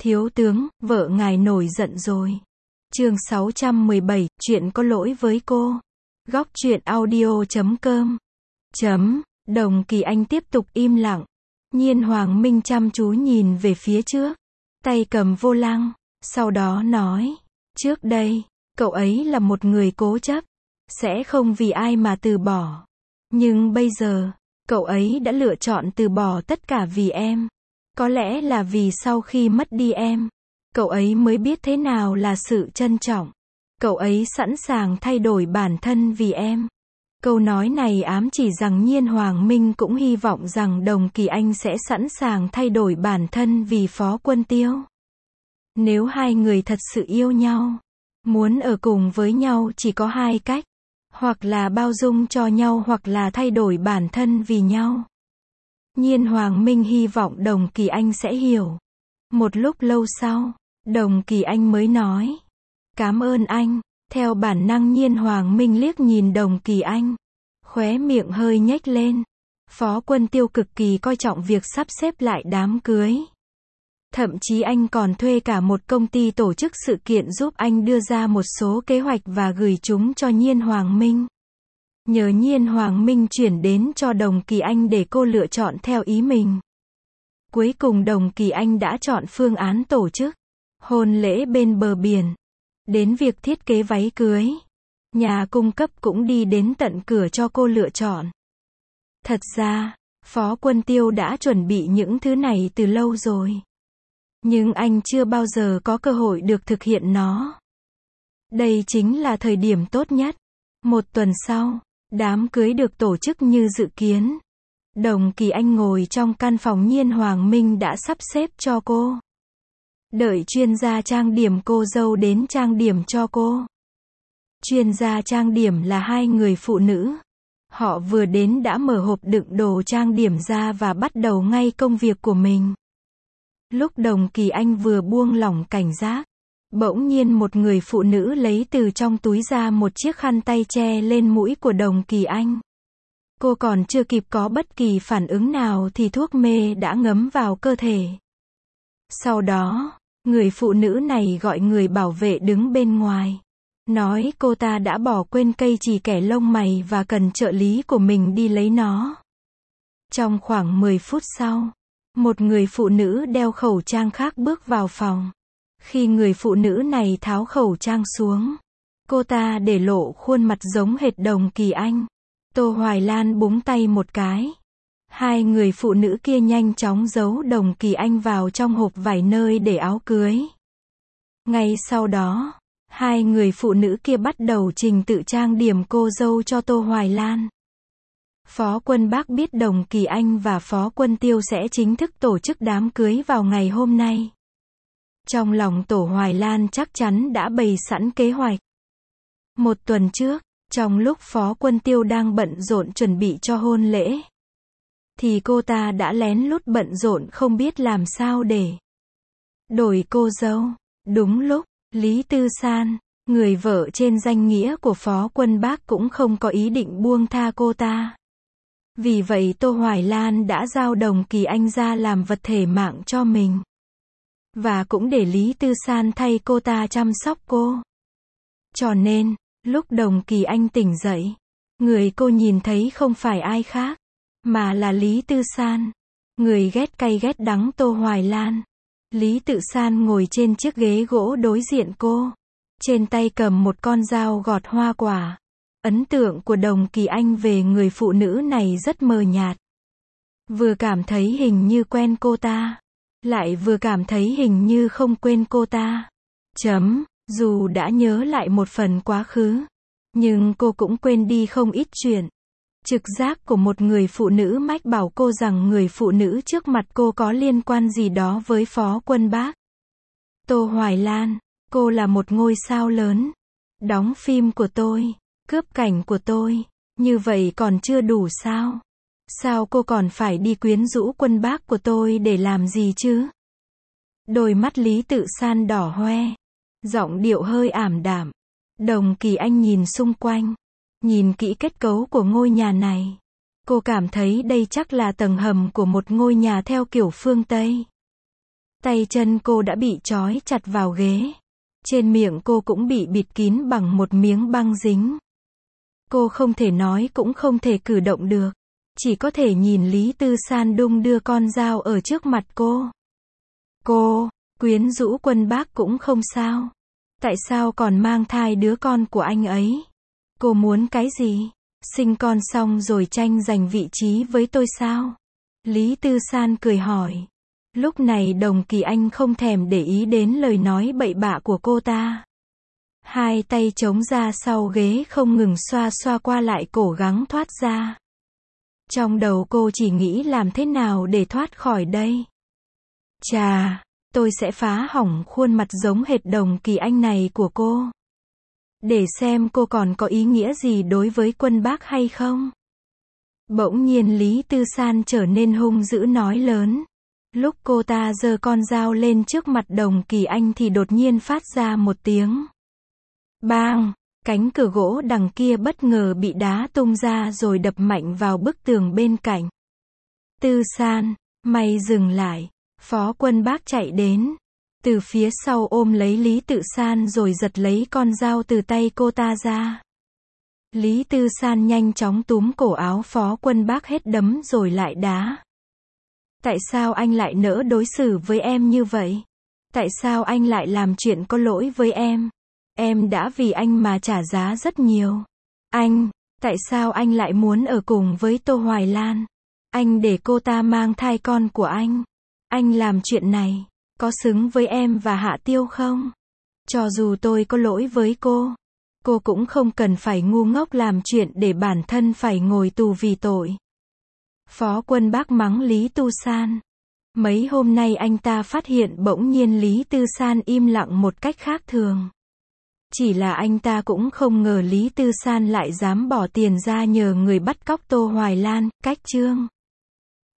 Thiếu tướng, vợ ngài nổi giận rồi. Chương 617, chuyện có lỗi với cô. Góc truyện audio.com. Đồng Kỳ Anh tiếp tục im lặng. Nhiên Hoàng Minh chăm chú nhìn về phía trước, tay cầm vô lăng, sau đó nói, trước đây, cậu ấy là một người cố chấp, sẽ không vì ai mà từ bỏ. Nhưng bây giờ, cậu ấy đã lựa chọn từ bỏ tất cả vì em. Có lẽ là vì sau khi mất đi em, cậu ấy mới biết thế nào là sự trân trọng. Cậu ấy sẵn sàng thay đổi bản thân vì em. Câu nói này ám chỉ rằng Nhiên Hoàng Minh cũng hy vọng rằng Đồng Kỳ Anh sẽ sẵn sàng thay đổi bản thân vì Phó Quân Tiêu. Nếu hai người thật sự yêu nhau, muốn ở cùng với nhau chỉ có hai cách, hoặc là bao dung cho nhau hoặc là thay đổi bản thân vì nhau. Nhiên Hoàng Minh hy vọng Đồng Kỳ Anh sẽ hiểu. Một lúc lâu sau, Đồng Kỳ Anh mới nói, cảm ơn anh. Theo bản năng Nhiên Hoàng Minh liếc nhìn Đồng Kỳ Anh, khóe miệng hơi nhếch lên. Phó Quân Tiêu cực kỳ coi trọng việc sắp xếp lại đám cưới. Thậm chí anh còn thuê cả một công ty tổ chức sự kiện giúp anh đưa ra một số kế hoạch và gửi chúng cho Nhiên Hoàng Minh. Nhờ Nhiên Hoàng Minh chuyển đến cho Đồng Kỳ Anh để cô lựa chọn theo ý mình. Cuối cùng Đồng Kỳ Anh đã chọn phương án tổ chức hôn lễ bên bờ biển. Đến việc thiết kế váy cưới, nhà cung cấp cũng đi đến tận cửa cho cô lựa chọn. Thật ra, Phó Quân Tiêu đã chuẩn bị những thứ này từ lâu rồi. Nhưng anh chưa bao giờ có cơ hội được thực hiện nó. Đây chính là thời điểm tốt nhất. Một tuần sau, đám cưới được tổ chức như dự kiến. Đồng Kỳ Anh ngồi trong căn phòng Nhiên Hoàng Minh đã sắp xếp cho cô. Đợi chuyên gia trang điểm cô dâu đến trang điểm cho cô. Chuyên gia trang điểm là hai người phụ nữ. Họ vừa đến đã mở hộp đựng đồ trang điểm ra và bắt đầu ngay công việc của mình. Lúc Đồng Kỳ Anh vừa buông lỏng cảnh giác, bỗng nhiên một người phụ nữ lấy từ trong túi ra một chiếc khăn tay che lên mũi của Đồng Kỳ Anh. Cô còn chưa kịp có bất kỳ phản ứng nào thì thuốc mê đã ngấm vào cơ thể. Sau đó, người phụ nữ này gọi người bảo vệ đứng bên ngoài. Nói cô ta đã bỏ quên cây chì kẻ lông mày và cần trợ lý của mình đi lấy nó. Trong khoảng 10 phút sau, một người phụ nữ đeo khẩu trang khác bước vào phòng. Khi người phụ nữ này tháo khẩu trang xuống, cô ta để lộ khuôn mặt giống hệt Đồng Kỳ Anh. Tô Hoài Lan búng tay một cái. Hai người phụ nữ kia nhanh chóng giấu Đồng Kỳ Anh vào trong hộp vải nơi để áo cưới. Ngay sau đó, hai người phụ nữ kia bắt đầu trình tự trang điểm cô dâu cho Tô Hoài Lan. Phó Quân Bác biết Đồng Kỳ Anh và Phó Quân Tiêu sẽ chính thức tổ chức đám cưới vào ngày hôm nay. Trong lòng Tô Hoài Lan chắc chắn đã bày sẵn kế hoạch. Một tuần trước, trong lúc Phó Quân Tiêu đang bận rộn chuẩn bị cho hôn lễ, thì cô ta đã lén lút bận rộn không biết làm sao để đổi cô dâu. Đúng lúc, Lý Tư San, người vợ trên danh nghĩa của Phó Quân Bác cũng không có ý định buông tha cô ta. Vì vậy Tô Hoài Lan đã giao Đồng Kỳ Anh ra làm vật thể mạng cho mình. Và cũng để Lý Tư San thay cô ta chăm sóc cô. Cho nên, lúc Đồng Kỳ Anh tỉnh dậy, người cô nhìn thấy không phải ai khác, mà là Lý Tư San, người ghét cay ghét đắng Tô Hoài Lan. Lý Tự San ngồi trên chiếc ghế gỗ đối diện cô, trên tay cầm một con dao gọt hoa quả. Ấn tượng của Đồng Kỳ Anh về người phụ nữ này rất mờ nhạt. Vừa cảm thấy hình như quen cô ta, lại vừa cảm thấy hình như không quên cô ta. Dù đã nhớ lại một phần quá khứ, nhưng cô cũng quên đi không ít chuyện. Trực giác của một người phụ nữ mách bảo cô rằng người phụ nữ trước mặt cô có liên quan gì đó với Phó Quân Bác. Tô Hoài Lan, cô là một ngôi sao lớn. Đóng phim của tôi, cướp cảnh của tôi, như vậy còn chưa đủ sao? Sao cô còn phải đi quyến rũ Quân Bác của tôi để làm gì chứ? Đôi mắt Lý Tự San đỏ hoe, giọng điệu hơi ảm đạm. Đồng Kỳ Anh nhìn xung quanh, nhìn kỹ kết cấu của ngôi nhà này. Cô cảm thấy đây chắc là tầng hầm của một ngôi nhà theo kiểu phương Tây. Tay chân cô đã bị trói chặt vào ghế. Trên miệng cô cũng bị bịt kín bằng một miếng băng dính. Cô không thể nói cũng không thể cử động được. Chỉ có thể nhìn Lý Tư San đung đưa con dao ở trước mặt cô. Cô, quyến rũ Quân Bác cũng không sao. Tại sao còn mang thai đứa con của anh ấy? Cô muốn cái gì? Sinh con xong rồi tranh giành vị trí với tôi sao? Lý Tư San cười hỏi. Lúc này Đồng Kỳ Anh không thèm để ý đến lời nói bậy bạ của cô ta. Hai tay chống ra sau ghế không ngừng xoa xoa qua lại cố gắng thoát ra. Trong đầu cô chỉ nghĩ làm thế nào để thoát khỏi đây. Chà, tôi sẽ phá hỏng khuôn mặt giống hệt Đồng Kỳ Anh này của cô. Để xem cô còn có ý nghĩa gì đối với Quân Bác hay không. Bỗng nhiên Lý Tư San trở nên hung dữ nói lớn. Lúc cô ta giơ con dao lên trước mặt Đồng Kỳ Anh thì đột nhiên phát ra một tiếng bang, cánh cửa gỗ đằng kia bất ngờ bị đá tung ra rồi đập mạnh vào bức tường bên cạnh. Tư San, mày dừng lại. Phó Quân Bác chạy đến. Từ phía sau ôm lấy Lý Tư San rồi giật lấy con dao từ tay cô ta ra. Lý Tư San nhanh chóng túm cổ áo Phó Quân Bác hết đấm rồi lại đá. Tại sao anh lại nỡ đối xử với em như vậy? Tại sao anh lại làm chuyện có lỗi với em? Em đã vì anh mà trả giá rất nhiều. Anh, tại sao anh lại muốn ở cùng với Tô Hoài Lan? Anh để cô ta mang thai con của anh. Anh làm chuyện này, có xứng với em và Hạ Tiêu không? Cho dù tôi có lỗi với cô cũng không cần phải ngu ngốc làm chuyện để bản thân phải ngồi tù vì tội. Phó Quân Bác mắng Lý Tư San. Mấy hôm nay anh ta phát hiện bỗng nhiên Lý Tư San im lặng một cách khác thường. Chỉ là anh ta cũng không ngờ Lý Tư San lại dám bỏ tiền ra nhờ người bắt cóc Tô Hoài Lan, cách chương